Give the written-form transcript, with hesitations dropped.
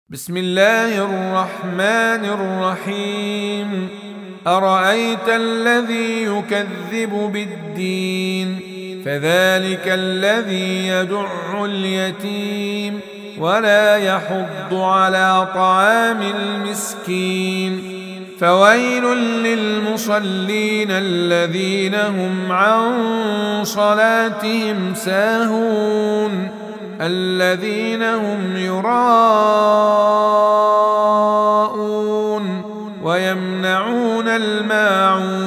بسم الله الرحمن الرحيم. أرأيت الذي يكذب بالدين فذلك الذي يدع اليتيم ولا يحض على طعام المسكين. فويل للمصلين الذين هم عن صلاتهم ساهون الذين هم يراءون ويمنعون الماعون.